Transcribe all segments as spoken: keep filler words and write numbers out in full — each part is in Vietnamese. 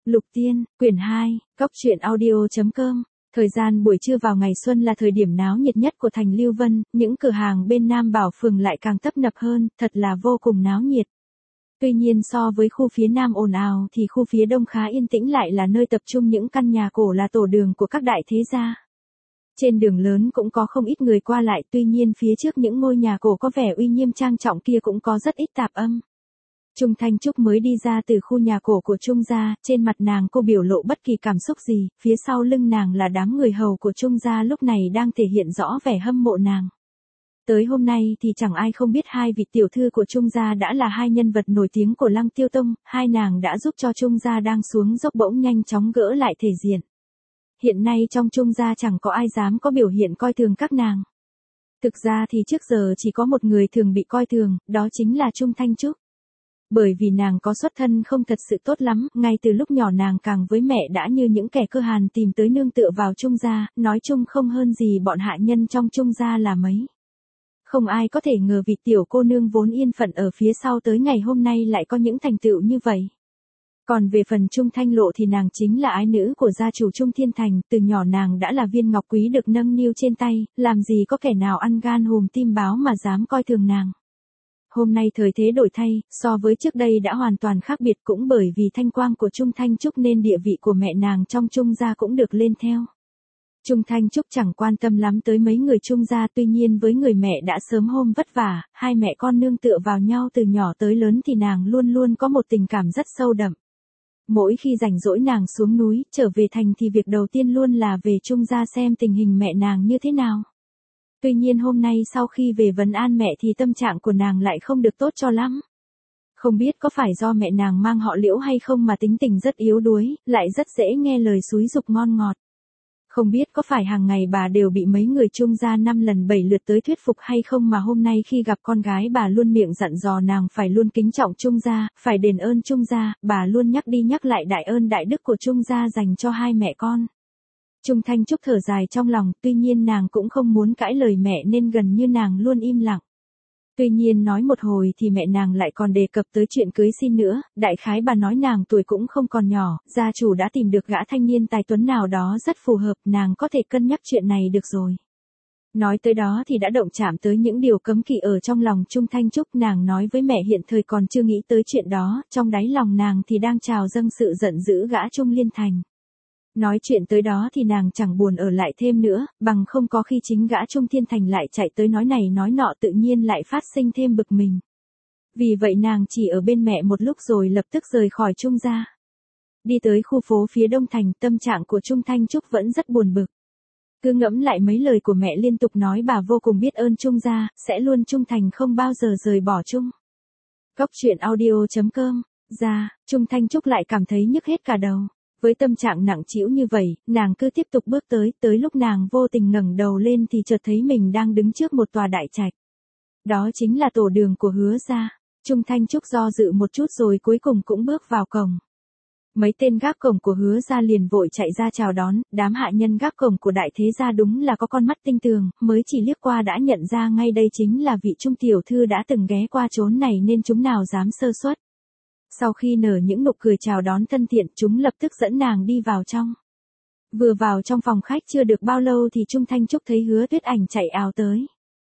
Lục Tiên, quyển hai, góc truyện audio.com. Thời gian buổi trưa vào ngày xuân là thời điểm náo nhiệt nhất của thành Lưu Vân, những cửa hàng bên Nam Bảo Phường lại càng tấp nập hơn, thật là vô cùng náo nhiệt. Tuy nhiên so với khu phía Nam ồn ào thì khu phía Đông khá yên tĩnh, lại là nơi tập trung những căn nhà cổ là tổ đường của các đại thế gia. Trên đường lớn cũng có không ít người qua lại, tuy nhiên phía trước những ngôi nhà cổ có vẻ uy nghiêm trang trọng kia cũng có rất ít tạp âm. Trung Thanh Trúc mới đi ra từ khu nhà cổ của Trung gia, trên mặt nàng cô biểu lộ bất kỳ cảm xúc gì, phía sau lưng nàng là đám người hầu của Trung gia lúc này đang thể hiện rõ vẻ hâm mộ nàng. Tới hôm nay thì chẳng ai không biết hai vị tiểu thư của Trung gia đã là hai nhân vật nổi tiếng của Lăng Tiêu Tông, hai nàng đã giúp cho Trung gia đang xuống dốc bỗng nhanh chóng gỡ lại thể diện. Hiện nay trong Trung gia chẳng có ai dám có biểu hiện coi thường các nàng. Thực ra thì trước giờ chỉ có một người thường bị coi thường, đó chính là Trung Thanh Trúc. Bởi vì nàng có xuất thân không thật sự tốt lắm, ngay từ lúc nhỏ nàng càng với mẹ đã như những kẻ cơ hàn tìm tới nương tựa vào Trung gia, nói chung không hơn gì bọn hạ nhân trong Trung gia là mấy. Không ai có thể ngờ vị tiểu cô nương vốn yên phận ở phía sau tới ngày hôm nay lại có những thành tựu như vậy. Còn về phần Trung Thanh Lộ thì nàng chính là ái nữ của gia chủ Trung Thiên Thành, từ nhỏ nàng đã là viên ngọc quý được nâng niu trên tay, làm gì có kẻ nào ăn gan hùm tim báo mà dám coi thường nàng. Hôm nay thời thế đổi thay, so với trước đây đã hoàn toàn khác biệt, cũng bởi vì thanh quang của Trung Thanh Trúc nên địa vị của mẹ nàng trong Trung gia cũng được lên theo. Trung Thanh Trúc chẳng quan tâm lắm tới mấy người Trung gia, tuy nhiên với người mẹ đã sớm hôm vất vả, hai mẹ con nương tựa vào nhau từ nhỏ tới lớn thì nàng luôn luôn có một tình cảm rất sâu đậm. Mỗi khi rảnh rỗi nàng xuống núi, trở về thành thì việc đầu tiên luôn là về Trung gia xem tình hình mẹ nàng như thế nào. Tuy nhiên hôm nay sau khi về vấn an mẹ thì tâm trạng của nàng lại không được tốt cho lắm. Không biết có phải do mẹ nàng mang họ Liễu hay không mà tính tình rất yếu đuối, lại rất dễ nghe lời xúi giục ngon ngọt. Không biết có phải hàng ngày bà đều bị mấy người Trung gia năm lần bảy lượt tới thuyết phục hay không mà hôm nay khi gặp con gái bà luôn miệng dặn dò nàng phải luôn kính trọng Trung gia, phải đền ơn Trung gia, bà luôn nhắc đi nhắc lại đại ơn đại đức của Trung gia dành cho hai mẹ con. Trung Thanh Trúc thở dài trong lòng, tuy nhiên nàng cũng không muốn cãi lời mẹ nên gần như nàng luôn im lặng. Tuy nhiên nói một hồi thì mẹ nàng lại còn đề cập tới chuyện cưới xin nữa, đại khái bà nói nàng tuổi cũng không còn nhỏ, gia chủ đã tìm được gã thanh niên tài tuấn nào đó rất phù hợp, nàng có thể cân nhắc chuyện này được rồi. Nói tới đó thì đã động chạm tới những điều cấm kỵ ở trong lòng Trung Thanh Trúc, nàng nói với mẹ hiện thời còn chưa nghĩ tới chuyện đó, trong đáy lòng nàng thì đang trào dâng sự giận dữ gã Trung Liên Thành. Nói chuyện tới đó thì nàng chẳng buồn ở lại thêm nữa, bằng không có khi chính gã Trung Thiên Thành lại chạy tới nói này nói nọ tự nhiên lại phát sinh thêm bực mình. Vì vậy nàng chỉ ở bên mẹ một lúc rồi lập tức rời khỏi Trung gia. Đi tới khu phố phía Đông Thành, tâm trạng của Trung Thanh Trúc vẫn rất buồn bực. Cứ ngẫm lại mấy lời của mẹ liên tục nói bà vô cùng biết ơn Trung gia, sẽ luôn trung thành không bao giờ rời bỏ Trung. Góc truyện audio.com, ra, Trung Thanh Trúc lại cảm thấy nhức hết cả đầu. Với tâm trạng nặng trĩu như vậy, nàng cứ tiếp tục bước tới, tới lúc nàng vô tình ngẩng đầu lên thì chợt thấy mình đang đứng trước một tòa đại trạch. Đó chính là tổ đường của Hứa gia. Trung Thanh Trúc do dự một chút rồi cuối cùng cũng bước vào cổng. Mấy tên gác cổng của Hứa gia liền vội chạy ra chào đón, đám hạ nhân gác cổng của đại thế gia đúng là có con mắt tinh tường, mới chỉ liếc qua đã nhận ra ngay đây chính là vị Trung tiểu thư đã từng ghé qua chốn này nên chúng nào dám sơ suất. Sau khi nở những nụ cười chào đón thân thiện, chúng lập tức dẫn nàng đi vào trong. Vừa vào trong phòng khách chưa được bao lâu thì Trung Thanh Trúc thấy Hứa Tuyết Ảnh chạy ào tới.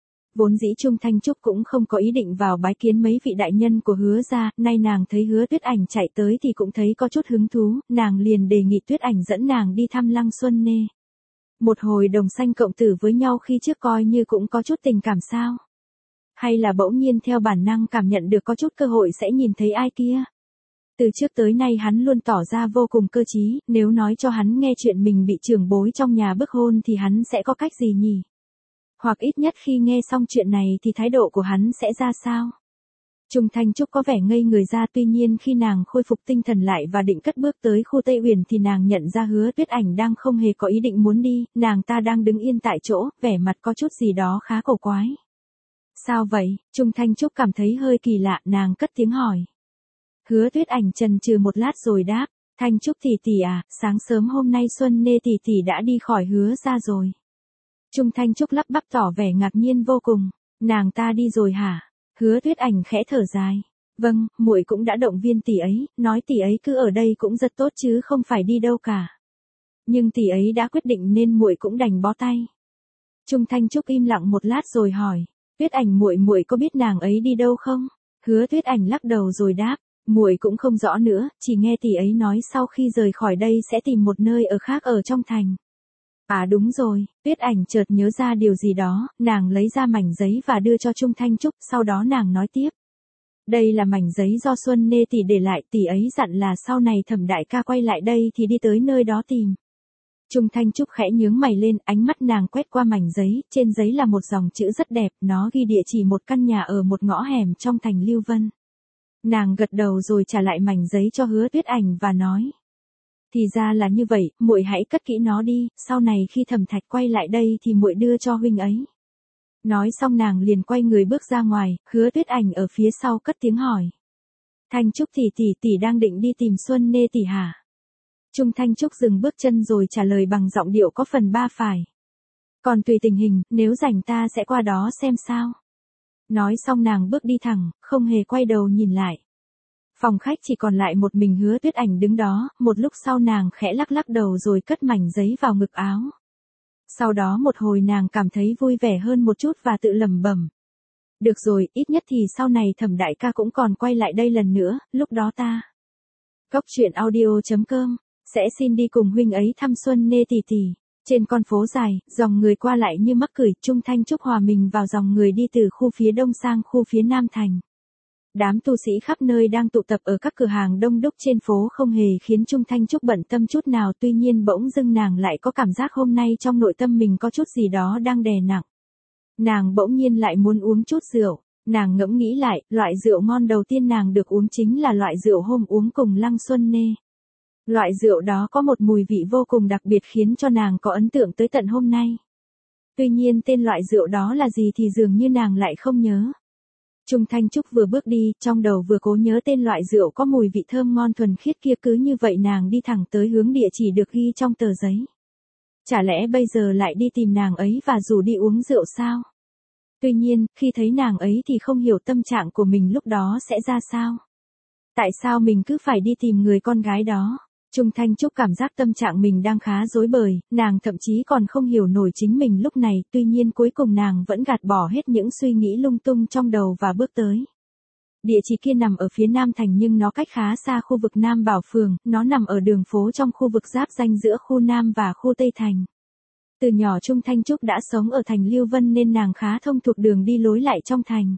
Vốn dĩ Trung Thanh Trúc cũng không có ý định vào bái kiến mấy vị đại nhân của Hứa gia, nay nàng thấy Hứa Tuyết Ảnh chạy tới thì cũng thấy có chút hứng thú, nàng liền đề nghị Tuyết Ảnh dẫn nàng đi thăm Lăng Xuân Nê. Một hồi đồng sanh cộng tử với nhau khi trước coi như cũng có chút tình cảm sao? Hay là bỗng nhiên theo bản năng cảm nhận được có chút cơ hội sẽ nhìn thấy ai kia? Từ trước tới nay hắn luôn tỏ ra vô cùng cơ trí, nếu nói cho hắn nghe chuyện mình bị trưởng bối trong nhà bức hôn thì hắn sẽ có cách gì nhỉ? Hoặc ít nhất khi nghe xong chuyện này thì thái độ của hắn sẽ ra sao? Trung Thanh Trúc có vẻ ngây người ra, tuy nhiên khi nàng khôi phục tinh thần lại và định cất bước tới khu Tây Uyển thì nàng nhận ra Hứa Tuyết Ảnh đang không hề có ý định muốn đi, nàng ta đang đứng yên tại chỗ, vẻ mặt có chút gì đó khá cổ quái. Sao vậy? Trung Thanh Trúc cảm thấy hơi kỳ lạ, nàng cất tiếng hỏi. Hứa Tuyết Ảnh chần chừ một lát rồi đáp, Thanh Trúc tỷ tỷ à, sáng sớm hôm nay Xuân Nê tỷ tỷ đã đi khỏi Hứa gia rồi. Trung Thanh Trúc lắp bắp tỏ vẻ ngạc nhiên vô cùng, nàng ta đi rồi hả? Hứa Tuyết Ảnh khẽ thở dài, Vâng, muội cũng đã động viên tỷ ấy, nói tỷ ấy cứ ở đây cũng rất tốt chứ không phải đi đâu cả. Nhưng tỷ ấy đã quyết định nên muội cũng đành bó tay. Trung Thanh Trúc im lặng một lát rồi hỏi, Tuyết Ảnh muội muội có biết nàng ấy đi đâu không? Hứa Tuyết Ảnh lắc đầu rồi đáp, muội cũng không rõ nữa, chỉ nghe tỷ ấy nói sau khi rời khỏi đây sẽ tìm một nơi ở khác ở trong thành. À đúng rồi, Tuyết Ảnh chợt nhớ ra điều gì đó, nàng lấy ra mảnh giấy và đưa cho Trung Thanh Trúc, sau đó nàng nói tiếp. Đây là mảnh giấy do Xuân Nê tỷ để lại, tỷ ấy dặn là sau này Thẩm đại ca quay lại đây thì đi tới nơi đó tìm. Trung Thanh Trúc khẽ nhướng mày lên, ánh mắt nàng quét qua mảnh giấy, trên giấy là một dòng chữ rất đẹp, nó ghi địa chỉ một căn nhà ở một ngõ hẻm trong thành Lưu Vân. Nàng gật đầu rồi trả lại mảnh giấy cho Hứa Tuyết Ảnh và nói. Thì ra là như vậy, muội hãy cất kỹ nó đi, sau này khi Thẩm Thạch quay lại đây thì muội đưa cho huynh ấy. Nói xong nàng liền quay người bước ra ngoài, Hứa Tuyết Ảnh ở phía sau cất tiếng hỏi. Thanh Trúc tỷ tỷ tỷ đang định đi tìm Xuân Nê tỷ hả? Trung Thanh Trúc dừng bước chân rồi trả lời bằng giọng điệu có phần ba phải. Còn tùy tình hình, nếu rảnh ta sẽ qua đó xem sao. Nói xong nàng bước đi thẳng, không hề quay đầu nhìn lại. Phòng khách chỉ còn lại một mình Hứa Tuyết Ảnh đứng đó, một lúc sau nàng khẽ lắc lắc đầu rồi cất mảnh giấy vào ngực áo. Sau đó một hồi nàng cảm thấy vui vẻ hơn một chút và tự lẩm bẩm. Được rồi, ít nhất thì sau này Thẩm đại ca cũng còn quay lại đây lần nữa, lúc đó ta. Góc truyện audio chấm com sẽ xin đi cùng huynh ấy thăm Xuân Nê tỷ tỷ. Trên con phố dài, dòng người qua lại như mắc cười, Trung Thanh Trúc hòa mình vào dòng người đi từ khu phía đông sang khu phía nam thành. Đám tu sĩ khắp nơi đang tụ tập ở các cửa hàng đông đúc trên phố không hề khiến Trung Thanh Trúc bận tâm chút nào, tuy nhiên bỗng dưng nàng lại có cảm giác hôm nay trong nội tâm mình có chút gì đó đang đè nặng. Nàng bỗng nhiên lại muốn uống chút rượu, nàng ngẫm nghĩ lại, loại rượu ngon đầu tiên nàng được uống chính là loại rượu hôm uống cùng Lăng Xuân Nê. Loại rượu đó có một mùi vị vô cùng đặc biệt khiến cho nàng có ấn tượng tới tận hôm nay. Tuy nhiên tên loại rượu đó là gì thì dường như nàng lại không nhớ. Trung Thanh Trúc vừa bước đi, trong đầu vừa cố nhớ tên loại rượu có mùi vị thơm ngon thuần khiết kia, cứ như vậy nàng đi thẳng tới hướng địa chỉ được ghi trong tờ giấy. Chả lẽ bây giờ lại đi tìm nàng ấy và rủ đi uống rượu sao? Tuy nhiên, khi thấy nàng ấy thì không hiểu tâm trạng của mình lúc đó sẽ ra sao. Tại sao mình cứ phải đi tìm người con gái đó? Trung Thanh Trúc cảm giác tâm trạng mình đang khá rối bời, nàng thậm chí còn không hiểu nổi chính mình lúc này, tuy nhiên cuối cùng nàng vẫn gạt bỏ hết những suy nghĩ lung tung trong đầu và bước tới. Địa chỉ kia nằm ở phía nam thành nhưng nó cách khá xa khu vực Nam Bảo Phường, nó nằm ở đường phố trong khu vực giáp ranh giữa khu Nam và khu Tây Thành. Từ nhỏ Trung Thanh Trúc đã sống ở thành Lưu Vân nên nàng khá thông thuộc đường đi lối lại trong thành.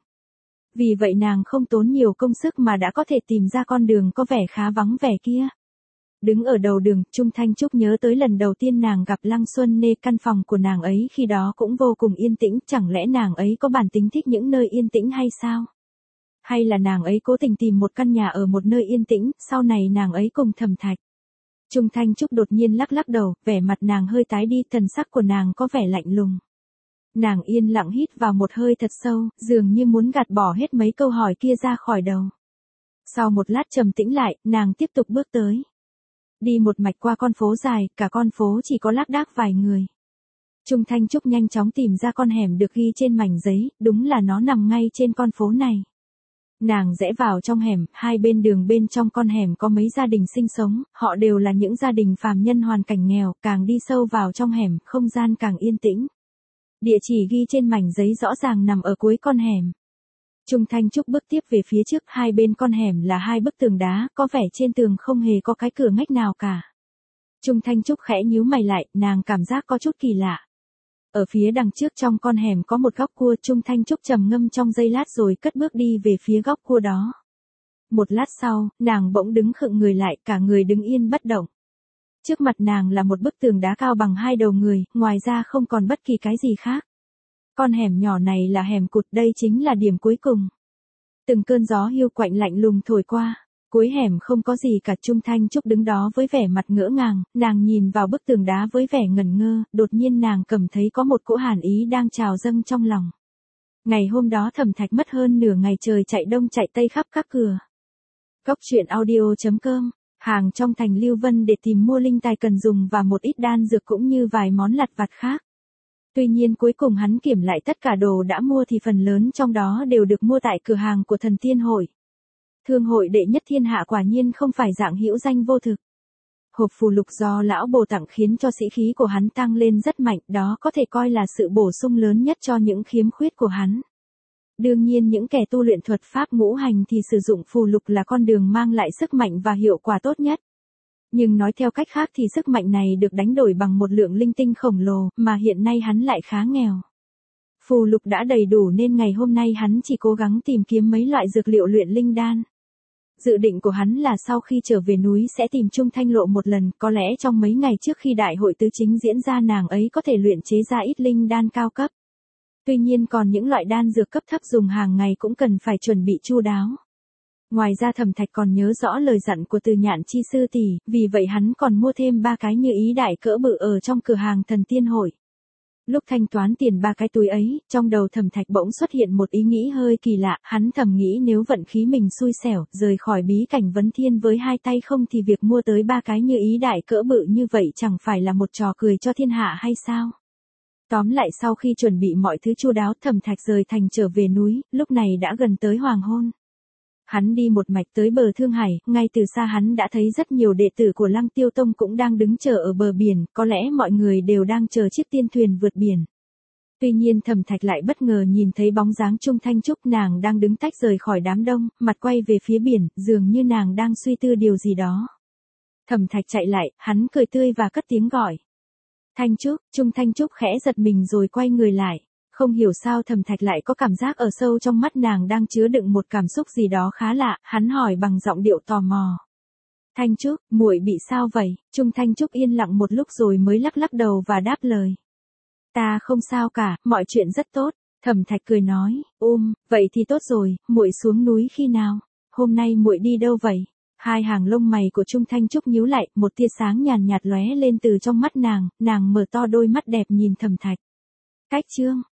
Vì vậy nàng không tốn nhiều công sức mà đã có thể tìm ra con đường có vẻ khá vắng vẻ kia. Đứng ở đầu đường, Trung Thanh Trúc nhớ tới lần đầu tiên nàng gặp Lăng Xuân Nê, căn phòng của nàng ấy khi đó cũng vô cùng yên tĩnh, chẳng lẽ nàng ấy có bản tính thích những nơi yên tĩnh hay sao? Hay là nàng ấy cố tình tìm một căn nhà ở một nơi yên tĩnh, sau này nàng ấy cùng Thẩm Thạch. Trung Thanh Trúc đột nhiên lắc lắc đầu, vẻ mặt nàng hơi tái đi, thần sắc của nàng có vẻ lạnh lùng. Nàng yên lặng hít vào một hơi thật sâu, dường như muốn gạt bỏ hết mấy câu hỏi kia ra khỏi đầu. Sau một lát trầm tĩnh lại, nàng tiếp tục bước tới. Đi một mạch qua con phố dài, cả con phố chỉ có lác đác vài người. Trung Thanh Trúc nhanh chóng tìm ra con hẻm được ghi trên mảnh giấy, đúng là nó nằm ngay trên con phố này. Nàng rẽ vào trong hẻm, hai bên đường bên trong con hẻm có mấy gia đình sinh sống, họ đều là những gia đình phàm nhân hoàn cảnh nghèo, càng đi sâu vào trong hẻm, không gian càng yên tĩnh. Địa chỉ ghi trên mảnh giấy rõ ràng nằm ở cuối con hẻm. Trung Thanh Trúc bước tiếp về phía trước, hai bên con hẻm là hai bức tường đá, có vẻ trên tường không hề có cái cửa ngách nào cả. Trung Thanh Trúc khẽ nhíu mày lại, nàng cảm giác có chút kỳ lạ. Ở phía đằng trước trong con hẻm có một góc cua, Trung Thanh Trúc trầm ngâm trong giây lát rồi cất bước đi về phía góc cua đó. Một lát sau, nàng bỗng đứng khựng người lại, cả người đứng yên bất động. Trước mặt nàng là một bức tường đá cao bằng hai đầu người, ngoài ra không còn bất kỳ cái gì khác. Con hẻm nhỏ này là hẻm cụt, đây chính là điểm cuối cùng. Từng cơn gió hiu quạnh lạnh lùng thổi qua, cuối hẻm không có gì cả. Trung Thanh Trúc đứng đó với vẻ mặt ngỡ ngàng, nàng nhìn vào bức tường đá với vẻ ngẩn ngơ, đột nhiên nàng cảm thấy có một cỗ hàn ý đang trào dâng trong lòng. Ngày hôm đó Thẩm Thạch mất hơn nửa ngày trời chạy đông chạy tây khắp các cửa. Góc truyện audio chấm com, hàng trong thành Lưu Vân để tìm mua linh tài cần dùng và một ít đan dược cũng như vài món lặt vặt khác. Tuy nhiên cuối cùng hắn kiểm lại tất cả đồ đã mua thì phần lớn trong đó đều được mua tại cửa hàng của Thần Tiên Hội. Thương hội đệ nhất thiên hạ quả nhiên không phải dạng hữu danh vô thực. Hộp phù lục do lão bồ tặng khiến cho sĩ khí của hắn tăng lên rất mạnh, đó có thể coi là sự bổ sung lớn nhất cho những khiếm khuyết của hắn. Đương nhiên những kẻ tu luyện thuật pháp ngũ hành thì sử dụng phù lục là con đường mang lại sức mạnh và hiệu quả tốt nhất. Nhưng nói theo cách khác thì sức mạnh này được đánh đổi bằng một lượng linh tinh khổng lồ, mà hiện nay hắn lại khá nghèo. Phù lục đã đầy đủ nên ngày hôm nay hắn chỉ cố gắng tìm kiếm mấy loại dược liệu luyện linh đan. Dự định của hắn là sau khi trở về núi sẽ tìm Trung Thanh Lộ một lần, có lẽ trong mấy ngày trước khi đại hội tứ chính diễn ra nàng ấy có thể luyện chế ra ít linh đan cao cấp. Tuy nhiên còn những loại đan dược cấp thấp dùng hàng ngày cũng cần phải chuẩn bị chu đáo. Ngoài ra Thẩm Thạch còn nhớ rõ lời dặn của Từ Nhạn Chi sư tỷ, vì vậy hắn còn mua thêm ba cái như ý đại cỡ bự ở trong cửa hàng Thần Tiên Hội. Lúc thanh toán tiền ba cái túi ấy, trong đầu Thẩm Thạch bỗng xuất hiện một ý nghĩ hơi kỳ lạ, hắn thầm nghĩ nếu vận khí mình xui xẻo, rời khỏi bí cảnh vấn thiên với hai tay không thì việc mua tới ba cái như ý đại cỡ bự như vậy chẳng phải là một trò cười cho thiên hạ hay sao? Tóm lại sau khi chuẩn bị mọi thứ chu đáo, Thẩm Thạch rời thành trở về núi, lúc này đã gần tới hoàng hôn. Hắn đi một mạch tới bờ Thương Hải, ngay từ xa hắn đã thấy rất nhiều đệ tử của Lăng Tiêu Tông cũng đang đứng chờ ở bờ biển, có lẽ mọi người đều đang chờ chiếc tiên thuyền vượt biển. Tuy nhiên Thẩm Thạch lại bất ngờ nhìn thấy bóng dáng Trung Thanh Trúc, nàng đang đứng tách rời khỏi đám đông, mặt quay về phía biển, dường như nàng đang suy tư điều gì đó. Thẩm Thạch chạy lại, hắn cười tươi và cất tiếng gọi. Thanh Trúc, Trung Thanh Trúc khẽ giật mình rồi quay người lại. Không hiểu sao Thẩm Thạch lại có cảm giác ở sâu trong mắt nàng đang chứa đựng một cảm xúc gì đó khá lạ, hắn hỏi bằng giọng điệu tò mò. Thanh Trúc, muội bị sao vậy? Trung Thanh Trúc yên lặng một lúc rồi mới lắc lắc đầu và đáp lời. Ta không sao cả, mọi chuyện rất tốt. Thẩm Thạch cười nói, ôm, vậy thì tốt rồi, muội xuống núi khi nào? Hôm nay muội đi đâu vậy? Hai hàng lông mày của Trung Thanh Trúc nhíu lại, một tia sáng nhàn nhạt lóe lên từ trong mắt nàng, nàng mở to đôi mắt đẹp nhìn Thẩm Thạch. Cách chương